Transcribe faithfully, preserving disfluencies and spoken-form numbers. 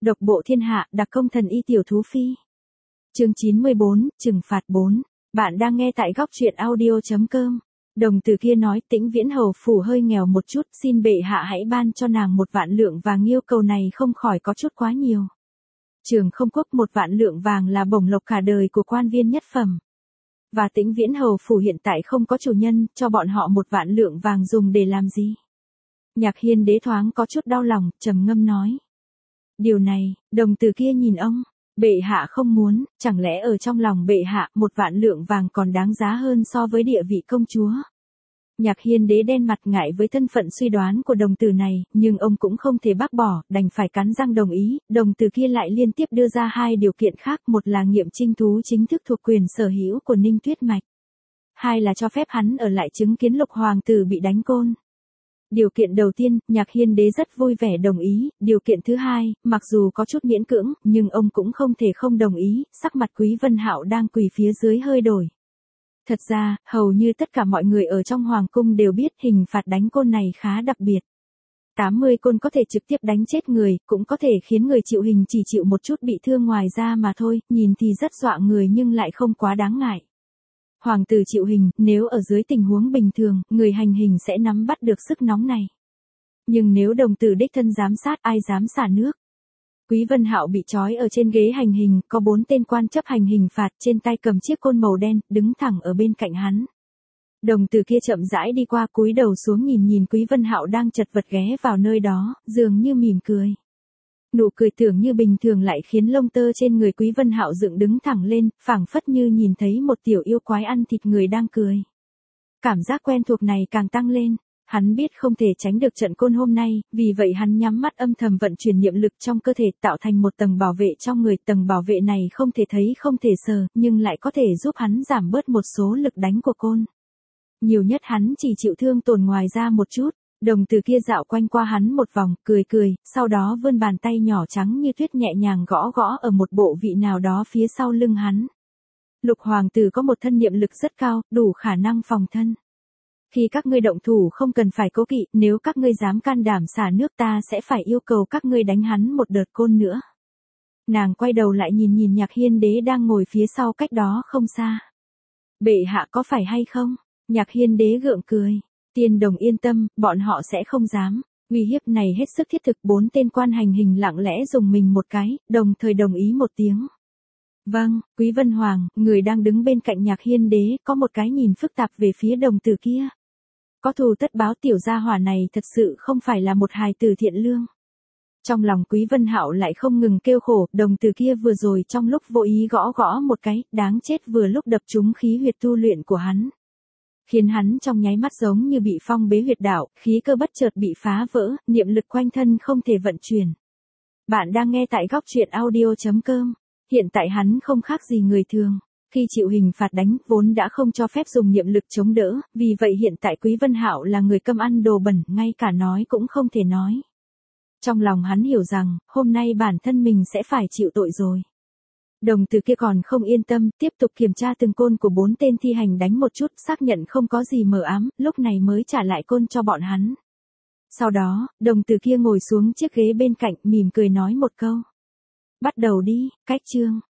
Độc bộ thiên hạ, đặc công thần y tiểu thú phi. Chương chín mươi bốn, trừng phạt bốn. Bạn đang nghe tại góc truyện audio chấm com. Đồng tử kia nói, Tĩnh Viễn hầu phủ hơi nghèo một chút, xin bệ hạ hãy ban cho nàng một vạn lượng vàng, yêu cầu này không khỏi có chút quá nhiều. Trường Không Quốc, một vạn lượng vàng là bổng lộc cả đời của quan viên nhất phẩm. Và Tĩnh Viễn hầu phủ hiện tại không có chủ nhân, cho bọn họ một vạn lượng vàng dùng để làm gì? Nhạc Hiên đế thoáng có chút đau lòng, trầm ngâm nói. Điều này, đồng tử kia nhìn ông, bệ hạ không muốn, chẳng lẽ ở trong lòng bệ hạ một vạn lượng vàng còn đáng giá hơn so với địa vị công chúa? Nhạc Hiên đế đen mặt ngại với thân phận suy đoán của đồng tử này, nhưng ông cũng không thể bác bỏ, đành phải cắn răng đồng ý. Đồng tử kia lại liên tiếp đưa ra hai điều kiện khác, một là nghiệm trinh thú chính thức thuộc quyền sở hữu của Ninh Tuyết Mạch, hai là cho phép hắn ở lại chứng kiến Lục hoàng tử bị đánh côn. Điều kiện đầu tiên, Nhạc Hiên đế rất vui vẻ đồng ý, điều kiện thứ hai, mặc dù có chút miễn cưỡng, nhưng ông cũng không thể không đồng ý, sắc mặt Quý Vân Hạo đang quỳ phía dưới hơi đổi. Thật ra, hầu như tất cả mọi người ở trong hoàng cung đều biết hình phạt đánh côn này khá đặc biệt. tám mươi côn có thể trực tiếp đánh chết người, cũng có thể khiến người chịu hình chỉ chịu một chút bị thương ngoài da mà thôi, nhìn thì rất dọa người nhưng lại không quá đáng ngại. Hoàng tử chịu hình, nếu ở dưới tình huống bình thường, người hành hình sẽ nắm bắt được sức nóng này. Nhưng nếu đồng tử đích thân giám sát, ai dám xả nước? Quý Vân Hạo bị trói ở trên ghế hành hình, có bốn tên quan chấp hành hình phạt, trên tay cầm chiếc côn màu đen, đứng thẳng ở bên cạnh hắn. Đồng tử kia chậm rãi đi qua, cúi đầu xuống nhìn nhìn Quý Vân Hạo đang chật vật ghé vào nơi đó, dường như mỉm cười. Nụ cười tưởng như bình thường lại khiến lông tơ trên người Quý Vân Hạo dựng đứng thẳng lên, phảng phất như nhìn thấy một tiểu yêu quái ăn thịt người đang cười. Cảm giác quen thuộc này càng tăng lên, hắn biết không thể tránh được trận côn hôm nay, vì vậy hắn nhắm mắt âm thầm vận chuyển niệm lực trong cơ thể tạo thành một tầng bảo vệ trong người. Tầng bảo vệ này không thể thấy không thể sờ, nhưng lại có thể giúp hắn giảm bớt một số lực đánh của côn. Nhiều nhất hắn chỉ chịu thương tổn ngoài ra một chút. Đồng tử kia dạo quanh qua hắn một vòng, cười cười, sau đó vươn bàn tay nhỏ trắng như tuyết nhẹ nhàng gõ gõ ở một bộ vị nào đó phía sau lưng hắn. Lục hoàng tử có một thân niệm lực rất cao, đủ khả năng phòng thân. Khi các ngươi động thủ không cần phải cố kỵ, nếu các ngươi dám can đảm xả nước ta sẽ phải yêu cầu các ngươi đánh hắn một đợt côn nữa. Nàng quay đầu lại nhìn nhìn Nhạc Hiên đế đang ngồi phía sau cách đó không xa. Bệ hạ có phải hay không? Nhạc Hiên đế gượng cười. Tiên đồng yên tâm, bọn họ sẽ không dám. Uy hiếp này hết sức thiết thực. Bốn tên quan hành hình lặng lẽ dùng mình một cái, đồng thời đồng ý một tiếng. Vâng, Quý Vân Hoàng, người đang đứng bên cạnh Nhạc Hiên đế, có một cái nhìn phức tạp về phía đồng tử kia. Có thù tất báo, tiểu gia hỏa này thật sự không phải là một hài tử thiện lương. Trong lòng Quý Vân Hạo lại không ngừng kêu khổ, đồng tử kia vừa rồi trong lúc vô ý gõ gõ một cái, đáng chết vừa lúc đập trúng khí huyệt tu luyện của hắn. Khiến hắn trong nháy mắt giống như bị phong bế huyệt đạo, khí cơ bất chợt bị phá vỡ, niệm lực quanh thân không thể vận chuyển. Bạn đang nghe tại góc truyện audio chấm com. Hiện tại hắn không khác gì người thường. Khi chịu hình phạt đánh, vốn đã không cho phép dùng niệm lực chống đỡ, vì vậy hiện tại Quý Vân Hạo là người câm ăn đồ bẩn, ngay cả nói cũng không thể nói. Trong lòng hắn hiểu rằng, hôm nay bản thân mình sẽ phải chịu tội rồi. Đồng tử kia còn không yên tâm, tiếp tục kiểm tra từng côn của bốn tên thi hành đánh một chút, xác nhận không có gì mờ ám, lúc này mới trả lại côn cho bọn hắn. Sau đó, đồng tử kia ngồi xuống chiếc ghế bên cạnh, mỉm cười nói một câu. Bắt đầu đi, cách chương.